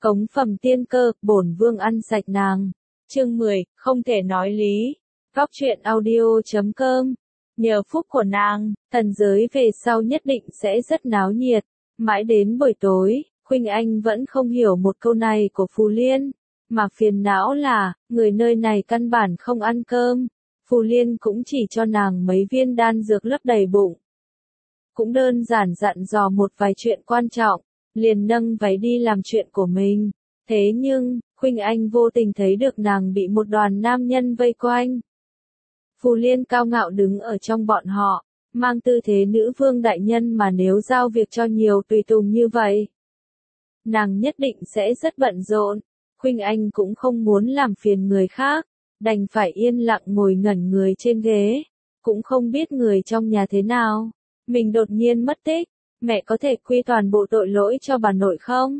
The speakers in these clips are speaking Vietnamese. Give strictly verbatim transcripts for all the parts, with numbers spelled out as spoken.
Cống phẩm tiên cơ, bổn vương ăn sạch nàng. Chương mười, không thể nói lý. Góc truyện audio chấm com. Nhờ phúc của nàng, thần giới về sau nhất định sẽ rất náo nhiệt. Mãi đến buổi tối, Khuynh Anh vẫn không hiểu một câu này của Phù Liên. Mà phiền não là, người nơi này căn bản không ăn cơm. Phù Liên cũng chỉ cho nàng mấy viên đan dược lấp đầy bụng. Cũng đơn giản dặn dò một vài chuyện quan trọng, liền nâng váy đi làm chuyện của mình. Thế nhưng, Khuynh Anh vô tình thấy được nàng bị một đoàn nam nhân vây quanh. Phù Liên cao ngạo đứng ở trong bọn họ, mang tư thế nữ vương đại nhân mà nếu giao việc cho nhiều tùy tùng như vậy, nàng nhất định sẽ rất bận rộn. Khuynh Anh cũng không muốn làm phiền người khác, đành phải yên lặng ngồi ngẩn người trên ghế, cũng không biết người trong nhà thế nào. Mình đột nhiên mất tích, mẹ có thể quy toàn bộ tội lỗi cho bà nội không?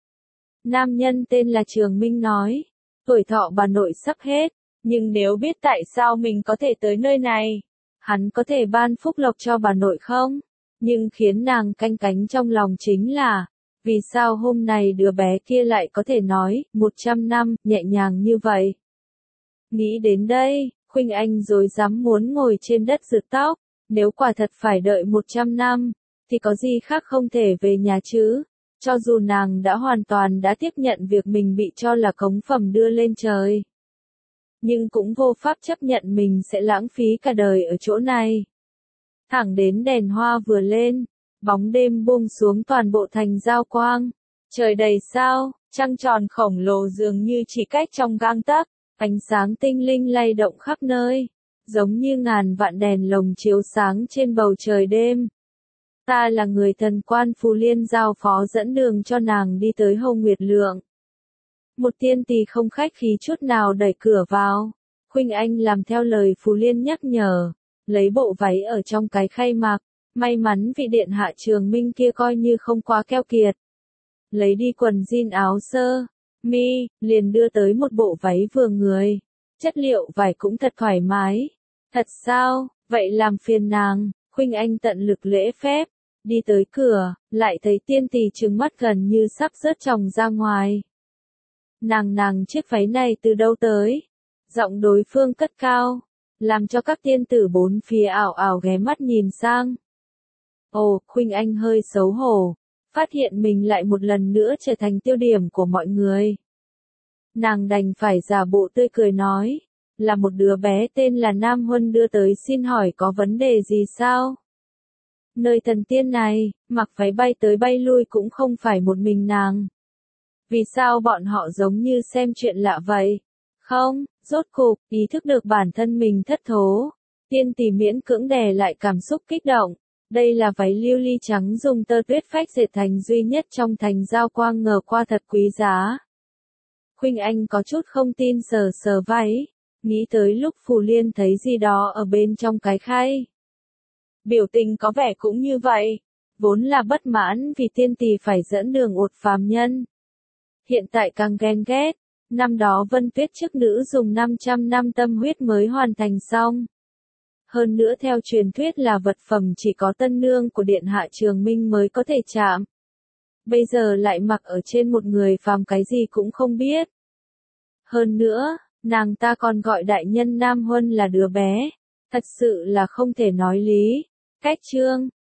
Nam nhân tên là Trường Minh nói, tuổi thọ bà nội sắp hết, nhưng nếu biết tại sao mình có thể tới nơi này, hắn có thể ban phúc lộc cho bà nội không? Nhưng khiến nàng canh cánh trong lòng chính là, vì sao hôm nay đứa bé kia lại có thể nói, một trăm năm, nhẹ nhàng như vậy? Nghĩ đến đây, Khuynh Anh rồi dám muốn ngồi trên đất rượt tóc, nếu quả thật phải đợi một trăm năm, thì có gì khác không thể về nhà chứ? Cho dù nàng đã hoàn toàn đã tiếp nhận việc mình bị cho là cống phẩm đưa lên trời, nhưng cũng vô pháp chấp nhận mình sẽ lãng phí cả đời ở chỗ này. Thẳng đến đèn hoa vừa lên, bóng đêm buông xuống toàn bộ thành giao quang, trời đầy sao, trăng tròn khổng lồ dường như chỉ cách trong gang tấc, ánh sáng tinh linh lay động khắp nơi, giống như ngàn vạn đèn lồng chiếu sáng trên bầu trời đêm. Ta là người thần quan Phù Liên giao phó dẫn đường cho nàng đi tới Hồng Nguyệt Lượng. Một tiên tỳ không khách khí chút nào đẩy cửa vào. Khuynh Anh làm theo lời Phù Liên nhắc nhở, lấy bộ váy ở trong cái khay mặc. May mắn vị điện hạ Trường Minh kia coi như không quá keo kiệt. Lấy đi quần jean áo sơ mi, liền đưa tới một bộ váy vừa người. Chất liệu vải cũng thật thoải mái. Thật sao, vậy làm phiền nàng. Khuynh Anh tận lực lễ phép, đi tới cửa, lại thấy tiên tỳ trừng mắt gần như sắp rớt tròng ra ngoài. Nàng nàng chiếc váy này từ đâu tới? Giọng đối phương cất cao, làm cho các tiên tử bốn phía ảo ảo ghé mắt nhìn sang. Ồ, Khuynh Anh hơi xấu hổ, phát hiện mình lại một lần nữa trở thành tiêu điểm của mọi người. Nàng đành phải giả bộ tươi cười nói, là một đứa bé tên là Nam Huân đưa tới xin hỏi có vấn đề gì sao? Nơi thần tiên này, mặc váy bay tới bay lui cũng không phải một mình nàng. Vì sao bọn họ giống như xem chuyện lạ vậy? Không, rốt cục, ý thức được bản thân mình thất thố. Tiên tỷ miễn cưỡng đè lại cảm xúc kích động. Đây là váy lưu ly trắng dùng tơ tuyết phách dệt thành duy nhất trong thành giao quang ngờ qua thật quý giá. Khuynh Anh có chút không tin sờ sờ váy, nghĩ tới lúc Phù Liên thấy gì đó ở bên trong cái khay. Biểu tình có vẻ cũng như vậy, vốn là bất mãn vì tiên tỷ phải dẫn đường uột phàm nhân. Hiện tại càng ghen ghét, năm đó Vân Tuyết chức nữ dùng năm trăm năm tâm huyết mới hoàn thành xong. Hơn nữa theo truyền thuyết là vật phẩm chỉ có tân nương của điện hạ Trường Minh mới có thể chạm. Bây giờ lại mặc ở trên một người phàm cái gì cũng không biết. Hơn nữa, nàng ta còn gọi đại nhân Nam Huân là đứa bé. Thật sự là không thể nói lý. Cách chương,